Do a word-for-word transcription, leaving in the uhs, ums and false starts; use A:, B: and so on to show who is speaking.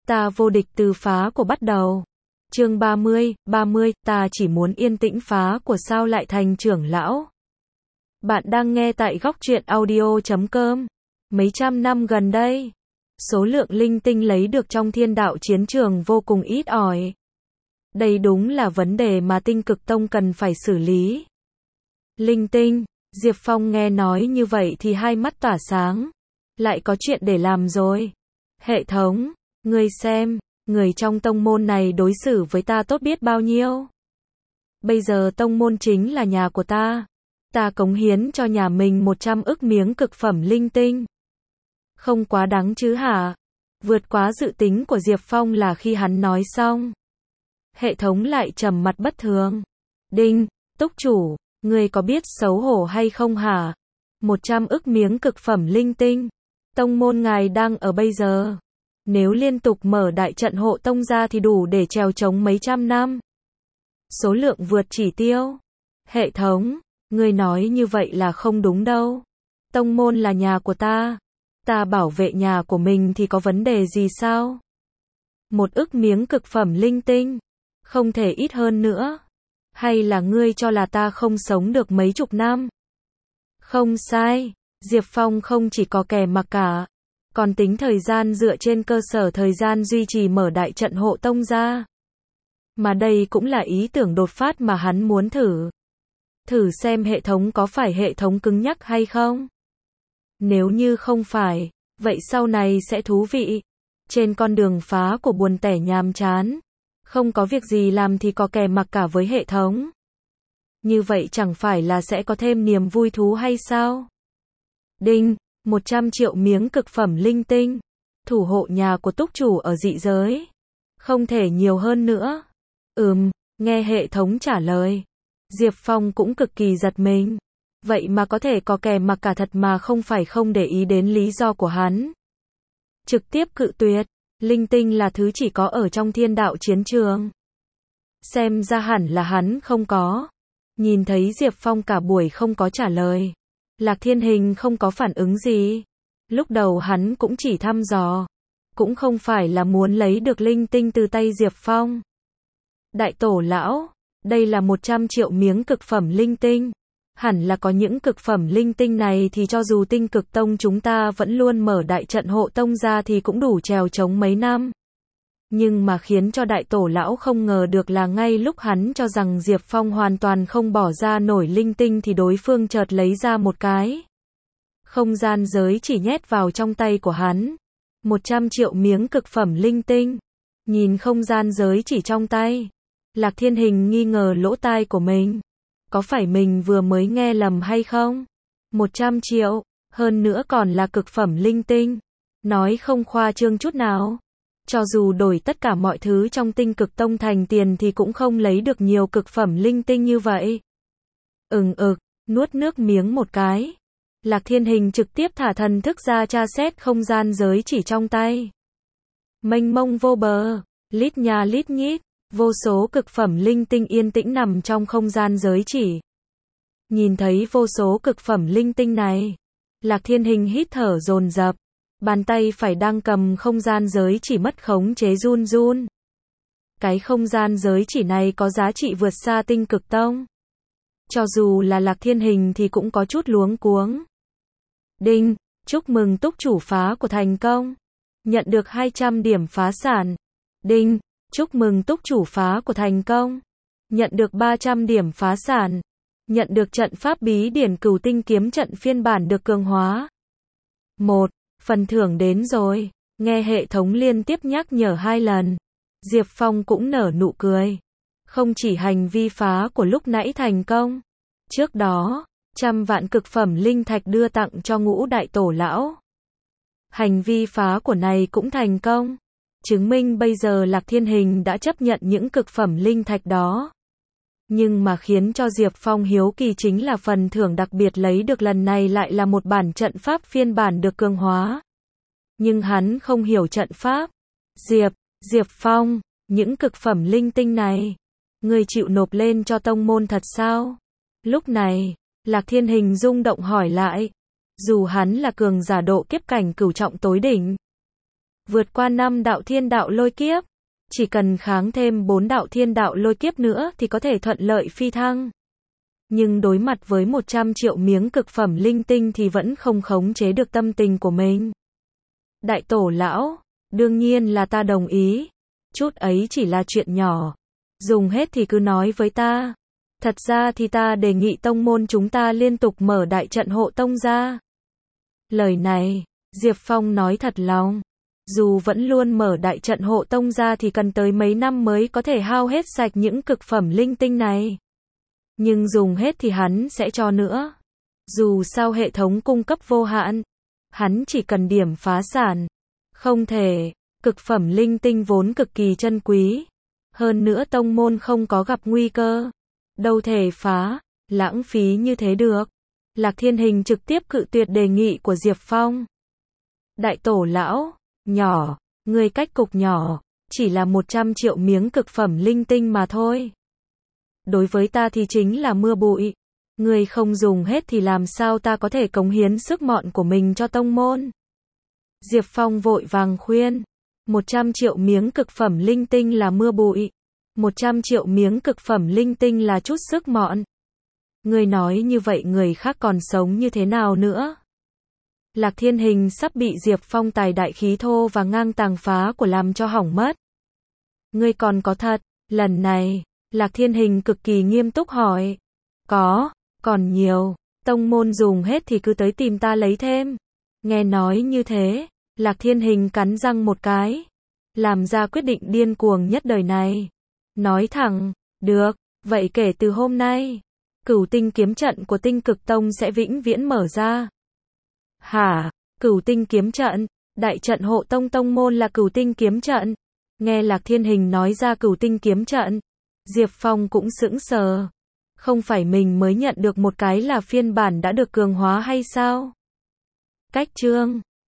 A: Ta vô địch từ phá của bắt đầu. Chương ba mươi, ba mươi, ta chỉ muốn yên tĩnh phá của sao lại thành trưởng lão. Bạn đang nghe tại góc truyện audio chấm com. Mấy trăm năm gần đây, số lượng linh tinh lấy được trong thiên đạo chiến trường vô cùng ít ỏi. Đây đúng là vấn đề mà Tinh Cực Tông cần phải xử lý. Linh tinh, Diệp Phong nghe nói như vậy thì hai mắt tỏa sáng. Lại có chuyện để làm rồi. Hệ thống, ngươi xem, người trong tông môn này đối xử với ta tốt biết bao nhiêu. Bây giờ tông môn chính là nhà của ta. Ta cống hiến cho nhà mình một trăm ức miếng cực phẩm linh tinh. Không quá đáng chứ hả? Vượt quá dự tính của Diệp Phong là khi hắn nói xong. Hệ thống lại trầm mặt bất thường. Đinh, túc chủ, ngươi có biết xấu hổ hay không hả? một trăm ức miếng cực phẩm linh tinh. Tông môn ngài đang ở bây giờ. Nếu liên tục mở đại trận hộ tông ra thì đủ để trèo trống mấy trăm năm. Số lượng vượt chỉ tiêu. Hệ thống, ngươi nói như vậy là không đúng đâu. Tông môn là nhà của ta. Ta bảo vệ nhà của mình thì có vấn đề gì sao? Một ức miếng cực phẩm linh tinh. Không thể ít hơn nữa. Hay là ngươi cho là ta không sống được mấy chục năm? Không sai. Diệp Phong không chỉ có kẻ mặc cả. Còn tính thời gian dựa trên cơ sở thời gian duy trì mở đại trận hộ tông ra. Mà đây cũng là ý tưởng đột phát mà hắn muốn thử. Thử xem hệ thống có phải hệ thống cứng nhắc hay không. Nếu như không phải, vậy sau này sẽ thú vị. Trên con đường phá của buồn tẻ nhàm chán. Không có việc gì làm thì có kẻ mặc cả với hệ thống. Như vậy chẳng phải là sẽ có thêm niềm vui thú hay sao? Đinh, một trăm triệu miếng cực phẩm linh tinh. Thủ hộ nhà của túc chủ ở dị giới. Không thể nhiều hơn nữa. Ừm, nghe hệ thống trả lời. Diệp Phong cũng cực kỳ giật mình. Vậy mà có thể có kẻ mặc cả thật mà không phải không để ý đến lý do của hắn. Trực tiếp cự tuyệt. Linh tinh là thứ chỉ có ở trong thiên đạo chiến trường. Xem ra hẳn là hắn không có. Nhìn thấy Diệp Phong cả buổi không có trả lời. Lạc Thiên Hình không có phản ứng gì. Lúc đầu hắn cũng chỉ thăm dò. Cũng không phải là muốn lấy được linh tinh từ tay Diệp Phong. Đại tổ lão, đây là một trăm triệu miếng cực phẩm linh tinh. Hẳn là có những cực phẩm linh tinh này thì cho dù Tinh Cực Tông chúng ta vẫn luôn mở đại trận hộ tông ra thì cũng đủ trèo trống mấy năm. Nhưng mà khiến cho đại tổ lão không ngờ được là ngay lúc hắn cho rằng Diệp Phong hoàn toàn không bỏ ra nổi linh tinh thì đối phương chợt lấy ra một cái. Không gian giới chỉ nhét vào trong tay của hắn. một trăm triệu miếng cực phẩm linh tinh. Nhìn không gian giới chỉ trong tay. Lạc Thiên Hình nghi ngờ lỗ tai của mình. Có phải mình vừa mới nghe lầm hay không? một trăm triệu, hơn nữa còn là cực phẩm linh tinh. Nói không khoa trương chút nào. Cho dù đổi tất cả mọi thứ trong Tinh Cực Tông thành tiền thì cũng không lấy được nhiều cực phẩm linh tinh như vậy. Ừng ực, nuốt nước miếng một cái. Lạc Thiên Hình trực tiếp thả thần thức ra tra xét không gian giới chỉ trong tay. Mênh mông vô bờ, lít nha lít nhít, vô số cực phẩm linh tinh yên tĩnh nằm trong không gian giới chỉ. Nhìn thấy vô số cực phẩm linh tinh này, Lạc Thiên Hình hít thở dồn dập. Bàn tay phải đang cầm không gian giới chỉ mất khống chế run run. Cái không gian giới chỉ này có giá trị vượt xa Tinh Cực Tông. Cho dù là Lạc Thiên Hình thì cũng có chút luống cuống. Đinh, chúc mừng túc chủ phá của thành công. Nhận được hai trăm điểm phá sản. Đinh, chúc mừng túc chủ phá của thành công. Nhận được ba trăm điểm phá sản. Nhận được trận pháp bí điển Cửu Tinh kiếm trận phiên bản được cường hóa. một. Phần thưởng đến rồi. Nghe hệ thống liên tiếp nhắc nhở hai lần. Diệp Phong cũng nở nụ cười. Không chỉ hành vi phá của lúc nãy thành công. Trước đó, trăm vạn cực phẩm linh thạch đưa tặng cho Ngũ đại tổ lão. Hành vi phá của này cũng thành công. Chứng minh bây giờ Lạc Thiên Hình đã chấp nhận những cực phẩm linh thạch đó. Nhưng mà khiến cho Diệp Phong hiếu kỳ chính là phần thưởng đặc biệt lấy được lần này lại là một bản trận pháp phiên bản được cường hóa. Nhưng hắn không hiểu trận pháp. Diệp, Diệp Phong, những cực phẩm linh tinh này, ngươi chịu nộp lên cho tông môn thật sao? Lúc này, Lạc Thiên Hình rung động hỏi lại. Dù hắn là cường giả độ kiếp cảnh cửu trọng tối đỉnh. vượt qua năm đạo thiên đạo lôi kiếp. Chỉ cần kháng thêm bốn đạo thiên đạo lôi kiếp nữa thì có thể thuận lợi phi thăng. Nhưng đối mặt với một trăm triệu miếng cực phẩm linh tinh thì vẫn không khống chế được tâm tình của mình. Đại tổ lão, đương nhiên là ta đồng ý. Chút ấy chỉ là chuyện nhỏ. Dùng hết thì cứ nói với ta. Thật ra thì ta đề nghị tông môn chúng ta liên tục mở đại trận hộ tông ra. Lời này, Diệp Phong nói thật lòng. Dù vẫn luôn mở đại trận hộ tông ra thì cần tới mấy năm mới có thể hao hết sạch những cực phẩm linh tinh này. Nhưng dùng hết thì hắn sẽ cho nữa. Dù sao hệ thống cung cấp vô hạn, hắn chỉ cần điểm phá sản. Không thể, cực phẩm linh tinh vốn cực kỳ chân quý. Hơn nữa tông môn không có gặp nguy cơ. Đâu thể phá, lãng phí như thế được. Lạc Thiên Hình trực tiếp cự tuyệt đề nghị của Diệp Phong. Đại tổ lão, nhỏ, người cách cục nhỏ, chỉ là một trăm triệu miếng cực phẩm linh tinh mà thôi. Đối với ta thì chính là mưa bụi. Người không dùng hết thì làm sao ta có thể cống hiến sức mọn của mình cho tông môn. Diệp Phong vội vàng khuyên. một trăm triệu miếng cực phẩm linh tinh là mưa bụi. một trăm triệu miếng cực phẩm linh tinh là chút sức mọn. Người nói như vậy người khác còn sống như thế nào nữa? Lạc Thiên Hình sắp bị Diệp Phong tài đại khí thô và ngang tàng phá của làm cho hỏng mất. Ngươi còn có thật? Lần này, Lạc Thiên Hình cực kỳ nghiêm túc hỏi. Có, còn nhiều. Tông môn dùng hết thì cứ tới tìm ta lấy thêm. Nghe nói như thế, Lạc Thiên Hình cắn răng một cái. Làm ra quyết định điên cuồng nhất đời này. Nói thẳng, được, vậy kể từ hôm nay, Cửu Tinh kiếm trận của Tinh Cực Tông sẽ vĩnh viễn mở ra. Hả? Cửu Tinh kiếm trận? Đại trận hộ tông tông môn là Cửu Tinh kiếm trận? Nghe Lạc Thiên Hình nói ra Cửu Tinh kiếm trận, Diệp Phong cũng sững sờ. Không phải mình mới nhận được một cái là phiên bản đã được cường hóa hay sao? Cách chương